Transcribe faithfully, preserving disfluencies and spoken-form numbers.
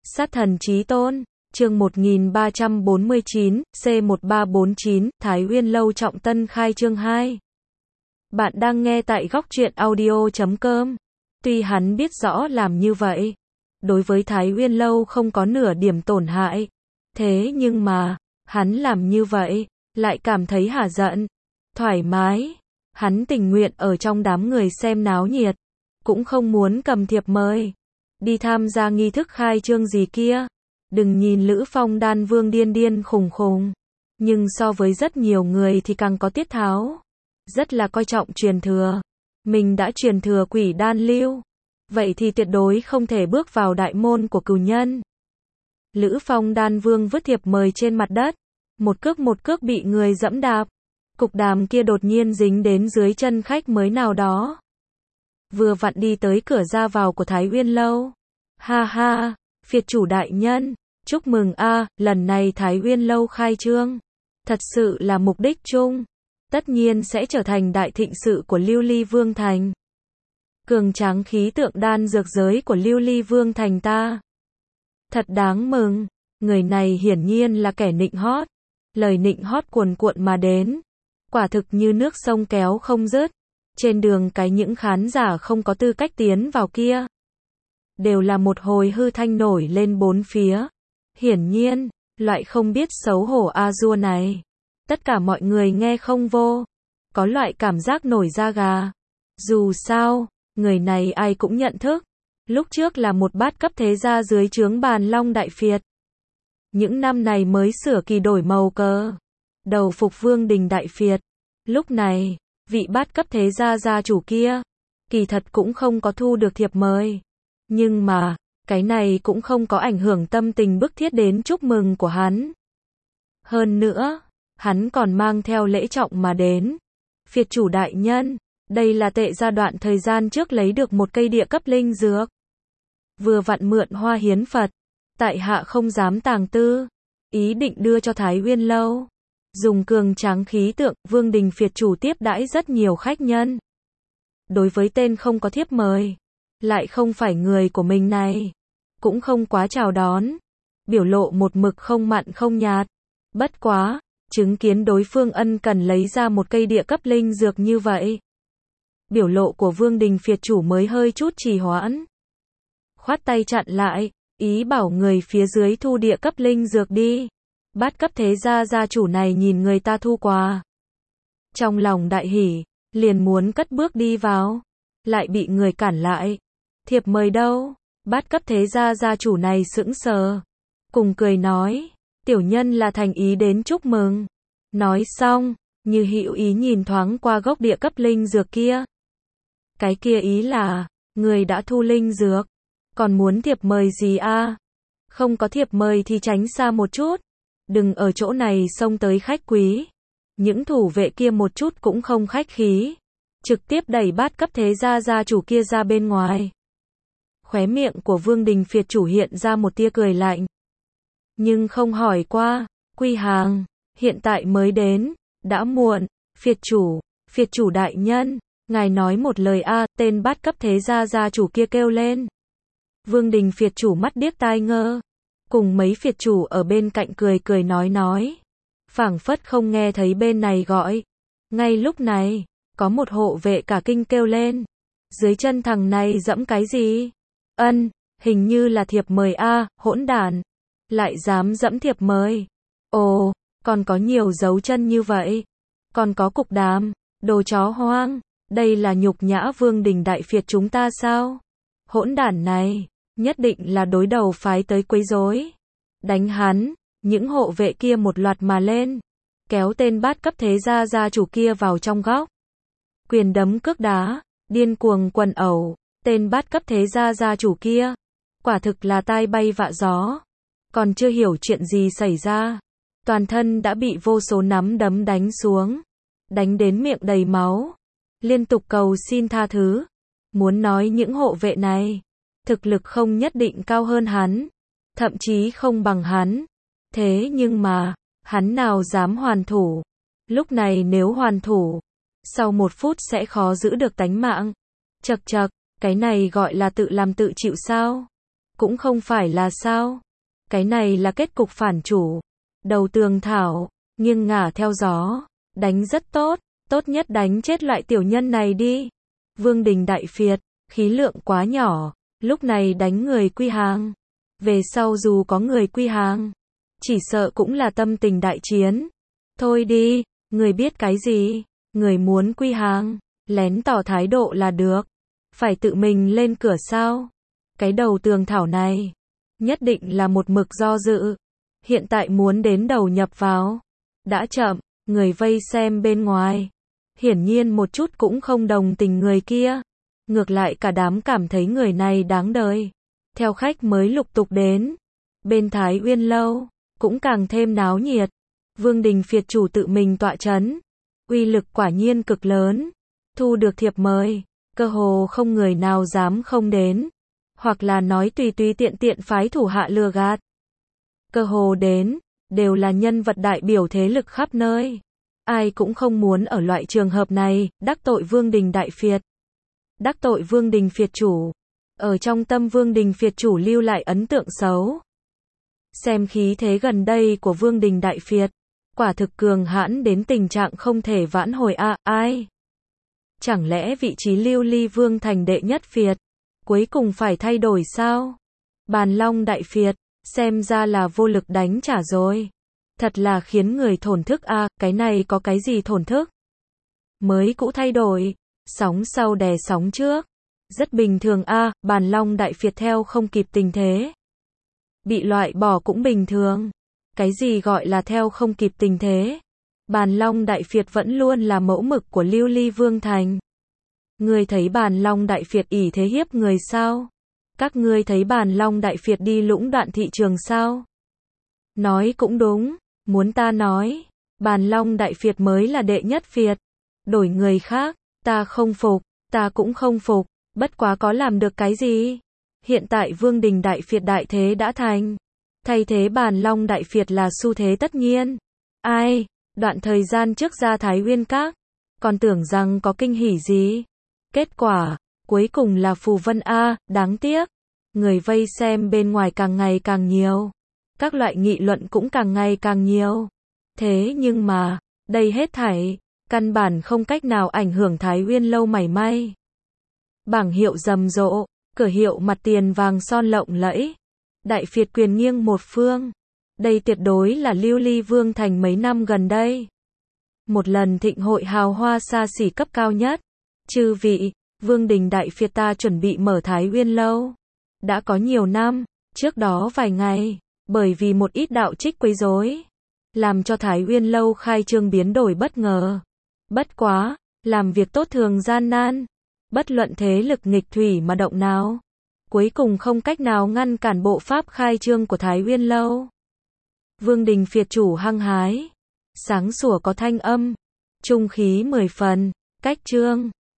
Sát thần chí tôn, chương một nghìn ba trăm bốn mươi chín, C một ba bốn chín, Thái Uyên Lâu trọng tân khai chương hai. Bạn đang nghe tại góc truyện audio chấm com. Tuy hắn biết rõ làm như vậy, đối với Thái Uyên Lâu không có nửa điểm tổn hại. Thế nhưng mà, hắn làm như vậy, lại cảm thấy hả giận, thoải mái. Hắn tình nguyện ở trong đám người xem náo nhiệt, cũng không muốn cầm thiệp mời đi tham gia nghi thức khai trương gì kia. Đừng nhìn Lữ Phong Đan Vương điên điên khùng khùng, nhưng so với rất nhiều người thì càng có tiết tháo, rất là coi trọng truyền thừa. Mình đã truyền thừa Quỷ Đan Lưu, vậy thì tuyệt đối không thể bước vào đại môn của cửu nhân. Lữ Phong Đan Vương vứt thiệp mời trên mặt đất, một cước một cước bị người dẫm đạp. Cục đàm kia đột nhiên dính đến dưới chân khách mới nào đó, vừa vặn đi tới cửa ra vào của Thái Uyên Lâu. Ha ha, phiệt chủ đại nhân, chúc mừng a, lần này Thái Uyên Lâu khai trương, thật sự là mục đích chung, tất nhiên sẽ trở thành đại thịnh sự của Lưu Ly Vương Thành. Cường tráng khí tượng đan dược giới của Lưu Ly Vương Thành ta. Thật đáng mừng, người này hiển nhiên là kẻ nịnh hót, lời nịnh hót cuồn cuộn mà đến, quả thực như nước sông kéo không dứt. Trên đường cái những khán giả không có tư cách tiến vào kia, đều là một hồi hư thanh nổi lên bốn phía. Hiển nhiên, loại không biết xấu hổ a dua này, tất cả mọi người nghe không vô, có loại cảm giác nổi da gà. Dù sao, người này ai cũng nhận thức, lúc trước là một bát cấp thế gia dưới trướng Bàn Long Đại Phiệt. Những năm này mới sửa kỳ đổi màu cờ, đầu phục Vương Đình Đại Phiệt. Lúc này, vị bát cấp thế gia gia chủ kia, kỳ thật cũng không có thu được thiệp mời. Nhưng mà, cái này cũng không có ảnh hưởng tâm tình bức thiết đến chúc mừng của hắn. Hơn nữa, hắn còn mang theo lễ trọng mà đến. Phiệt chủ đại nhân, đây là tệ gia đoạn thời gian trước lấy được một cây địa cấp linh dược. Vừa vặn mượn hoa hiến Phật, tại hạ không dám tàng tư, ý định đưa cho Thái Uyên Lâu. Dùng cường tráng khí tượng, Vương Đình phiệt chủ tiếp đãi rất nhiều khách nhân. Đối với tên không có thiếp mời, lại không phải người của mình này, cũng không quá chào đón, biểu lộ một mực không mặn không nhạt. Bất quá, chứng kiến đối phương ân cần lấy ra một cây địa cấp linh dược như vậy, biểu lộ của Vương Đình phiệt chủ mới hơi chút trì hoãn, khoát tay chặn lại, ý bảo người phía dưới thu địa cấp linh dược đi. Bát cấp thế gia gia chủ này nhìn người ta thu quà, trong lòng đại hỉ, liền muốn cất bước đi vào, lại bị người cản lại. Thiệp mời đâu? Bát cấp thế gia gia chủ này sững sờ, cùng cười nói, tiểu nhân là thành ý đến chúc mừng. Nói xong, như hữu ý nhìn thoáng qua gốc địa cấp linh dược kia. Cái kia ý là, người đã thu linh dược, còn muốn thiệp mời gì a? Không có thiệp mời thì tránh xa một chút, đừng ở chỗ này xông tới khách quý. Những thủ vệ kia một chút cũng không khách khí, trực tiếp đẩy bát cấp thế gia gia chủ kia ra bên ngoài. Khóe miệng của Vương Đình phiệt chủ hiện ra một tia cười lạnh, nhưng không hỏi qua, quy hàng, hiện tại mới đến, đã muộn. Phiệt chủ, phiệt chủ đại nhân, ngài nói một lời a, tên bát cấp thế gia gia chủ kia kêu lên. Vương Đình phiệt chủ mắt điếc tai ngơ, cùng mấy phiệt chủ ở bên cạnh cười cười nói nói, phảng phất không nghe thấy bên này gọi. Ngay lúc này, có một hộ vệ cả kinh kêu lên, dưới chân thằng này dẫm cái gì? Ân, hình như là thiệp mời a, hỗn đản, lại dám dẫm thiệp mời. Ồ, còn có nhiều dấu chân như vậy, còn có cục đàm, đồ chó hoang, đây là nhục nhã Vương Đình đại phiệt chúng ta sao? Hỗn đản này, nhất định là đối đầu phái tới quấy rối. Đánh hắn. Những hộ vệ kia một loạt mà lên, kéo tên bát cấp thế gia gia chủ kia vào trong góc. Quyền đấm cước đá, điên cuồng quần ẩu, tên bát cấp thế gia gia chủ kia, quả thực là tai bay vạ gió. Còn chưa hiểu chuyện gì xảy ra, toàn thân đã bị vô số nắm đấm đánh xuống, đánh đến miệng đầy máu, liên tục cầu xin tha thứ. Muốn nói những hộ vệ này, thực lực không nhất định cao hơn hắn, thậm chí không bằng hắn. Thế nhưng mà, hắn nào dám hoàn thủ. Lúc này nếu hoàn thủ, sau một phút sẽ khó giữ được tánh mạng. Chậc chậc, cái này gọi là tự làm tự chịu sao? Cũng không phải là sao. Cái này là kết cục phản chủ. Đầu tường thảo, nghiêng ngả theo gió. Đánh rất tốt, tốt nhất đánh chết loại tiểu nhân này đi. Vương Đình đại phiệt, khí lượng quá nhỏ, lúc này đánh người quy hàng. Về sau dù có người quy hàng, chỉ sợ cũng là tâm tình đại chiến. Thôi đi, người biết cái gì, người muốn quy hàng, lén tỏ thái độ là được. Phải tự mình lên cửa sao? Cái đầu tường thảo này, nhất định là một mực do dự. Hiện tại muốn đến đầu nhập vào. Đã chậm, người vây xem bên ngoài. Hiển nhiên một chút cũng không đồng tình người kia. Ngược lại cả đám cảm thấy người này đáng đời. Theo khách mới lục tục đến. Bên Thái Uyên Lâu, cũng càng thêm náo nhiệt. Vương Đình phiệt chủ tự mình tọa chấn. Uy lực quả nhiên cực lớn. Thu được thiệp mời, cơ hồ không người nào dám không đến. Hoặc là nói tùy tùy tiện tiện phái thủ hạ lừa gạt. Cơ hồ đến, đều là nhân vật đại biểu thế lực khắp nơi. Ai cũng không muốn ở loại trường hợp này, đắc tội Vương Đình đại phiệt. Đắc tội Vương Đình phiệt chủ. Ở trong tâm Vương Đình phiệt chủ lưu lại ấn tượng xấu. Xem khí thế gần đây của Vương Đình đại phiệt, quả thực cường hãn đến tình trạng không thể vãn hồi a, à, ai? Chẳng lẽ vị trí lưu ly vương thành đệ nhất phiệt, cuối cùng phải thay đổi sao? Bàn Long đại phiệt, xem ra là vô lực đánh trả rồi. Thật là khiến người thổn thức a, à, cái này có cái gì thổn thức? Mới cũ thay đổi, sóng sau đè sóng trước. Rất bình thường a, à, Bàn Long đại phiệt theo không kịp tình thế. Bị loại bỏ cũng bình thường. Cái gì gọi là theo không kịp tình thế? Bàn Long đại phiệt vẫn luôn là mẫu mực của lưu ly vương thành. Ngươi thấy Bàn Long đại phiệt ỷ thế hiếp người sao? Các ngươi thấy Bàn Long đại phiệt đi lũng đoạn thị trường sao? Nói cũng đúng, muốn ta nói, Bàn Long đại phiệt mới là đệ nhất phiệt. Đổi người khác, ta không phục, ta cũng không phục, bất quá có làm được cái gì? Hiện tại Vương Đình đại phiệt đại thế đã thành. Thay thế Bàn Long đại phiệt là xu thế tất nhiên. Ai, đoạn thời gian trước ra Thái Uyên Các, còn tưởng rằng có kinh hỉ gì. Kết quả, cuối cùng là phù vân a, đáng tiếc. Người vây xem bên ngoài càng ngày càng nhiều. Các loại nghị luận cũng càng ngày càng nhiều. Thế nhưng mà, đây hết thảy, căn bản không cách nào ảnh hưởng Thái Uyên Lâu mảy may. Bảng hiệu rầm rộ, cửa hiệu mặt tiền vàng son lộng lẫy. Đại phiệt quyền nghiêng một phương. Đây tuyệt đối là lưu ly vương thành mấy năm gần đây. Một lần thịnh hội hào hoa xa xỉ cấp cao nhất. Chư vị, Vương Đình đại phiệt ta chuẩn bị mở Thái Uyên Lâu. Đã có nhiều năm, trước đó vài ngày, bởi vì một ít đạo trích quấy rối, làm cho Thái Uyên Lâu khai trương biến đổi bất ngờ. Bất quá, làm việc tốt thường gian nan. Bất luận thế lực nghịch thủy mà động nào, cuối cùng không cách nào ngăn cản bộ pháp khai trương của Thái Uyên Lâu. Vương Đình phiệt chủ hăng hái, sáng sủa có thanh âm, trung khí mười phần, cách trương,